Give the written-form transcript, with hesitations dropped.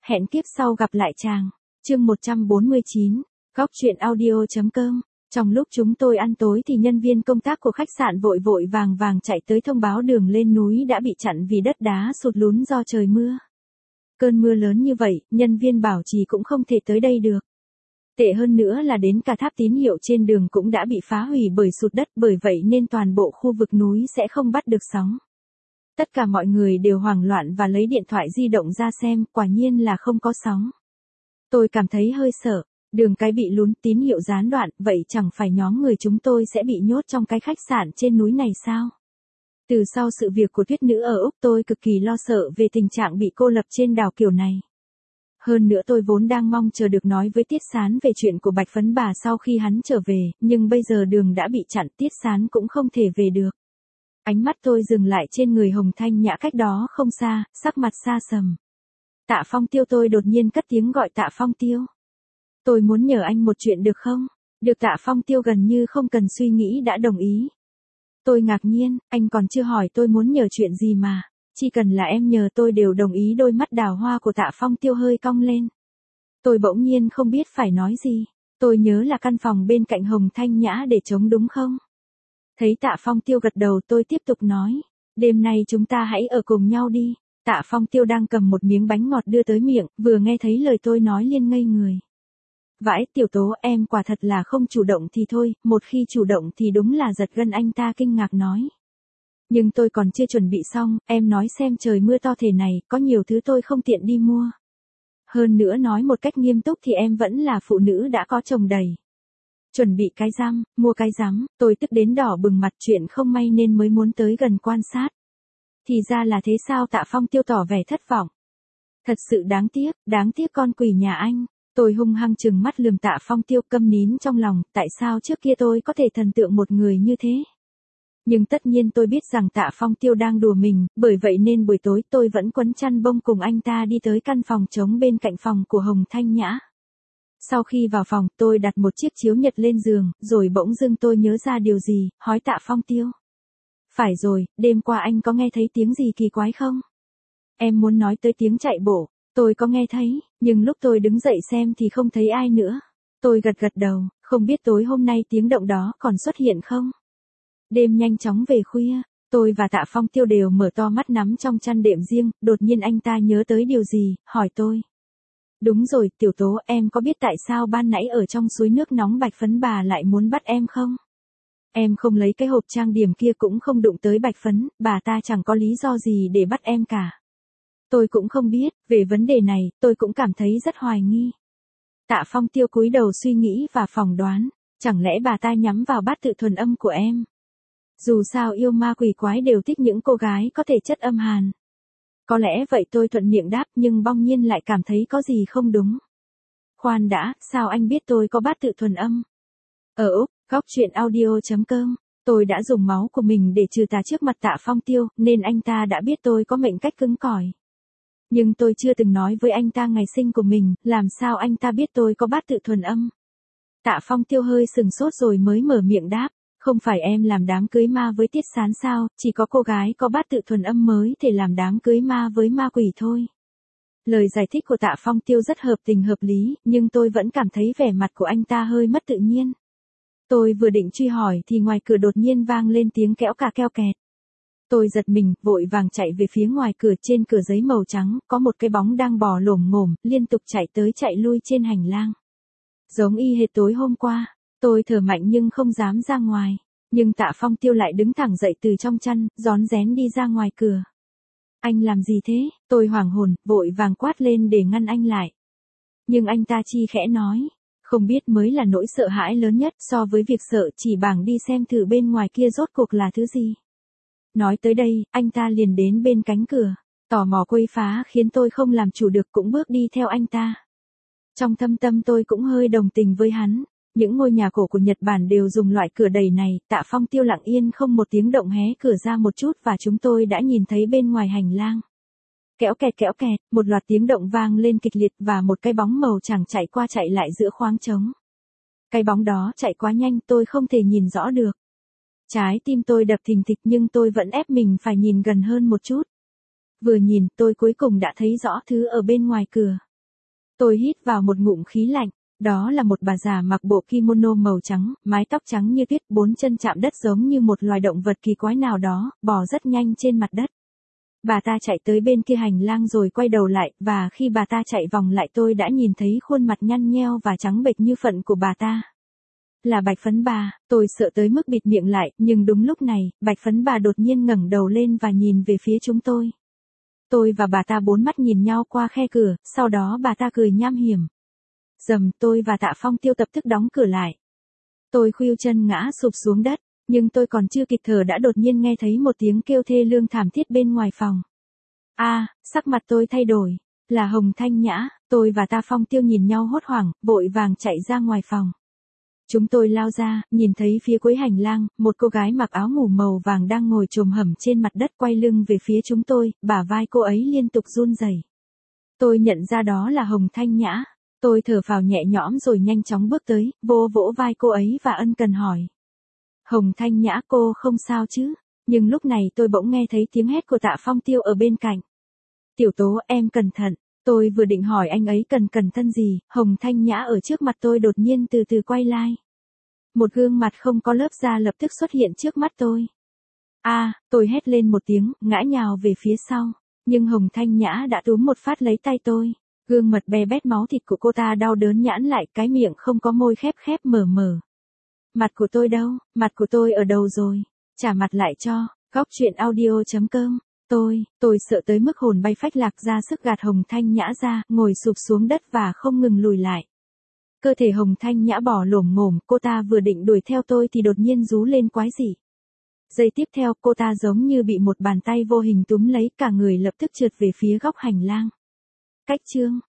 Hẹn kiếp sau gặp lại chàng. Chương 149, Góc truyện audio.com. Trong lúc chúng tôi ăn tối thì nhân viên công tác của khách sạn vội vội vàng vàng chạy tới thông báo đường lên núi đã bị chặn vì đất đá sụt lún do trời mưa. Cơn mưa lớn như vậy, nhân viên bảo trì cũng không thể tới đây được. Tệ hơn nữa là đến cả tháp tín hiệu trên đường cũng đã bị phá hủy bởi sụt đất, bởi vậy nên toàn bộ khu vực núi sẽ không bắt được sóng. Tất cả mọi người đều hoảng loạn và lấy điện thoại di động ra xem, quả nhiên là không có sóng. Tôi cảm thấy hơi sợ, đường cái bị lún, tín hiệu gián đoạn, vậy chẳng phải nhóm người chúng tôi sẽ bị nhốt trong cái khách sạn trên núi này sao? Từ sau sự việc của Tuyết Nữ ở Úc, tôi cực kỳ lo sợ về tình trạng bị cô lập trên đảo kiểu này. Hơn nữa tôi vốn đang mong chờ được nói với Tiết Sán về chuyện của Bạch Phấn Bà sau khi hắn trở về, nhưng bây giờ đường đã bị chặn, Tiết Sán cũng không thể về được. Ánh mắt tôi dừng lại trên người Hồng Thanh Nhã cách đó không xa, sắc mặt xa sầm. Tạ Phong Tiêu, tôi đột nhiên cất tiếng gọi Tạ Phong Tiêu. Tôi muốn nhờ anh một chuyện được không? Được. Tạ Phong Tiêu gần như không cần suy nghĩ đã đồng ý. Tôi ngạc nhiên, anh còn chưa hỏi tôi muốn nhờ chuyện gì mà. Chỉ cần là em nhờ tôi đều đồng ý. Đôi mắt đào hoa của Tạ Phong Tiêu hơi cong lên. Tôi bỗng nhiên không biết phải nói gì. Tôi nhớ là căn phòng bên cạnh Hồng Thanh Nhã để trống đúng không? Thấy Tạ Phong Tiêu gật đầu, tôi tiếp tục nói. Đêm nay chúng ta hãy ở cùng nhau đi. Tạ Phong Tiêu đang cầm một miếng bánh ngọt đưa tới miệng, vừa nghe thấy lời tôi nói liền ngây người. Vãi, Tiểu Tố, em quả thật là không chủ động thì thôi, một khi chủ động thì đúng là giật gân. Anh ta kinh ngạc nói. Nhưng tôi còn chưa chuẩn bị xong, em nói xem, trời mưa to thế này, có nhiều thứ tôi không tiện đi mua. Hơn nữa nói một cách nghiêm túc thì em vẫn là phụ nữ đã có chồng đầy. Chuẩn bị cái răm, mua cái rắm, tôi tức đến đỏ bừng mặt, chuyện không may nên mới muốn tới gần quan sát. Thì ra là thế sao? Tạ Phong Tiêu tỏ vẻ thất vọng. Thật sự đáng tiếc con quỷ nhà anh. Tôi hung hăng trừng mắt lườm Tạ Phong Tiêu, câm nín trong lòng, tại sao trước kia tôi có thể thần tượng một người như thế? Nhưng tất nhiên tôi biết rằng Tạ Phong Tiêu đang đùa mình, bởi vậy nên buổi tối tôi vẫn quấn chăn bông cùng anh ta đi tới căn phòng trống bên cạnh phòng của Hồng Thanh Nhã. Sau khi vào phòng, tôi đặt một chiếc chiếu nhật lên giường, rồi bỗng dưng tôi nhớ ra điều gì, hỏi Tạ Phong Tiêu. Phải rồi, đêm qua anh có nghe thấy tiếng gì kỳ quái không? Em muốn nói tới tiếng chạy bộ, tôi có nghe thấy, nhưng lúc tôi đứng dậy xem thì không thấy ai nữa. Tôi gật đầu, không biết tối hôm nay tiếng động đó còn xuất hiện không? Đêm nhanh chóng về khuya, tôi và Tạ Phong Tiêu đều mở to mắt nắm trong chăn đệm riêng, đột nhiên anh ta nhớ tới điều gì, hỏi tôi. Đúng rồi, Tiểu Tố, em có biết tại sao ban nãy ở trong suối nước nóng Bạch Phấn Bà lại muốn bắt em không? Em không lấy cái hộp trang điểm kia cũng không đụng tới Bạch Phấn, bà ta chẳng có lý do gì để bắt em cả. Tôi cũng không biết, về vấn đề này, tôi cũng cảm thấy rất hoài nghi. Tạ Phong Tiêu cúi đầu suy nghĩ và phỏng đoán, chẳng lẽ bà ta nhắm vào bát tự thuần âm của em? Dù sao yêu ma quỷ quái đều thích những cô gái có thể chất âm hàn. Có lẽ vậy, tôi thuận miệng đáp, nhưng bỗng nhiên lại cảm thấy có gì không đúng. Khoan đã, sao anh biết tôi có bát tự thuần âm? Ở Úc, Góc truyện audio.com, tôi đã dùng máu của mình để trừ tà trước mặt Tạ Phong Tiêu, nên anh ta đã biết tôi có mệnh cách cứng cỏi. Nhưng tôi chưa từng nói với anh ta ngày sinh của mình, làm sao anh ta biết tôi có bát tự thuần âm? Tạ Phong Tiêu hơi sừng sốt rồi mới mở miệng đáp. Không phải em làm đám cưới ma với Tiết Sán sao, chỉ có cô gái có bát tự thuần âm mới thể làm đám cưới ma với ma quỷ thôi. Lời giải thích của Tạ Phong Tiêu rất hợp tình hợp lý, nhưng tôi vẫn cảm thấy vẻ mặt của anh ta hơi mất tự nhiên. Tôi vừa định truy hỏi thì ngoài cửa đột nhiên vang lên tiếng kẽo cà keo kẹt. Tôi giật mình, vội vàng chạy về phía ngoài cửa. Trên cửa giấy màu trắng, có một cái bóng đang bò lổm ngổm, liên tục chạy tới chạy lui trên hành lang. Giống y hệt tối hôm qua. Tôi thở mạnh nhưng không dám ra ngoài. Nhưng Tạ Phong Tiêu lại đứng thẳng dậy từ trong chăn, rón rén đi ra ngoài cửa. Anh làm gì thế? Tôi hoảng hồn, vội vàng quát lên để ngăn anh lại. Nhưng anh ta chi khẽ nói. Không biết mới là nỗi sợ hãi lớn nhất, so với việc sợ chỉ bằng đi xem thử bên ngoài kia rốt cuộc là thứ gì. Nói tới đây, anh ta liền đến bên cánh cửa. Tò mò quấy phá khiến tôi không làm chủ được cũng bước đi theo anh ta. Trong thâm tâm tôi cũng hơi đồng tình với hắn. Những ngôi nhà cổ của Nhật Bản đều dùng loại cửa đẩy này. Tạ Phong Tiêu lặng yên không một tiếng động hé cửa ra một chút và chúng tôi đã nhìn thấy bên ngoài hành lang. Kéo kẹt, một loạt tiếng động vang lên kịch liệt và một cái bóng màu trắng chạy qua chạy lại giữa khoáng trống. Cái bóng đó chạy quá nhanh, tôi không thể nhìn rõ được. Trái tim tôi đập thình thịch nhưng tôi vẫn ép mình phải nhìn gần hơn một chút. Vừa nhìn, tôi cuối cùng đã thấy rõ thứ ở bên ngoài cửa. Tôi hít vào một ngụm khí lạnh. Đó là một bà già mặc bộ kimono màu trắng, mái tóc trắng như tuyết, bốn chân chạm đất giống như một loài động vật kỳ quái nào đó, bò rất nhanh trên mặt đất. Bà ta chạy tới bên kia hành lang rồi quay đầu lại, và khi bà ta chạy vòng lại tôi đã nhìn thấy khuôn mặt nhăn nheo và trắng bệch như phận của bà ta. Là Bạch Phấn Bà, tôi sợ tới mức bịt miệng lại, nhưng đúng lúc này, Bạch Phấn Bà đột nhiên ngẩng đầu lên và nhìn về phía chúng tôi. Tôi và bà ta bốn mắt nhìn nhau qua khe cửa, sau đó bà ta cười nham hiểm. Dầm, tôi và Tạ Phong Tiêu tập tức đóng cửa lại. Tôi khuỵu chân ngã sụp xuống đất, nhưng tôi còn chưa kịp thở đã đột nhiên nghe thấy một tiếng kêu thê lương thảm thiết bên ngoài phòng. Sắc mặt tôi thay đổi, là Hồng Thanh Nhã. Tôi và Tạ Phong Tiêu nhìn nhau hốt hoảng, vội vàng chạy ra ngoài phòng. Chúng tôi lao ra, nhìn thấy phía cuối hành lang, một cô gái mặc áo ngủ màu vàng đang ngồi chồm hổm trên mặt đất quay lưng về phía chúng tôi, bả vai cô ấy liên tục run rẩy. Tôi nhận ra đó là Hồng Thanh Nhã. Tôi thở phào nhẹ nhõm rồi nhanh chóng bước tới, vỗ vai cô ấy và ân cần hỏi. Hồng Thanh Nhã, cô không sao chứ? Nhưng lúc này tôi bỗng nghe thấy tiếng hét của Tạ Phong Tiêu ở bên cạnh. Tiểu Tố, em cẩn thận. Tôi vừa định hỏi anh ấy cần cẩn thận gì, Hồng Thanh Nhã ở trước mặt tôi đột nhiên từ từ quay lại. Một gương mặt không có lớp da lập tức xuất hiện trước mắt tôi. Tôi hét lên một tiếng, ngã nhào về phía sau. Nhưng Hồng Thanh Nhã đã túm một phát lấy tay tôi. Gương mặt bè bét máu thịt của cô ta đau đớn nhãn lại, cái miệng không có môi khép mở. Mặt của tôi đâu? Mặt của tôi ở đâu rồi? Trả mặt lại cho. Goctruyện.audio.com. Tôi sợ tới mức hồn bay phách lạc, ra sức gạt Hồng Thanh Nhã ra, ngồi sụp xuống đất và không ngừng lùi lại. Cơ thể Hồng Thanh Nhã bò lổm ngổm, cô ta vừa định đuổi theo tôi thì đột nhiên rú lên quái dị. Giây tiếp theo, cô ta giống như bị một bàn tay vô hình túm lấy, cả người lập tức trượt về phía góc hành lang. Cách chương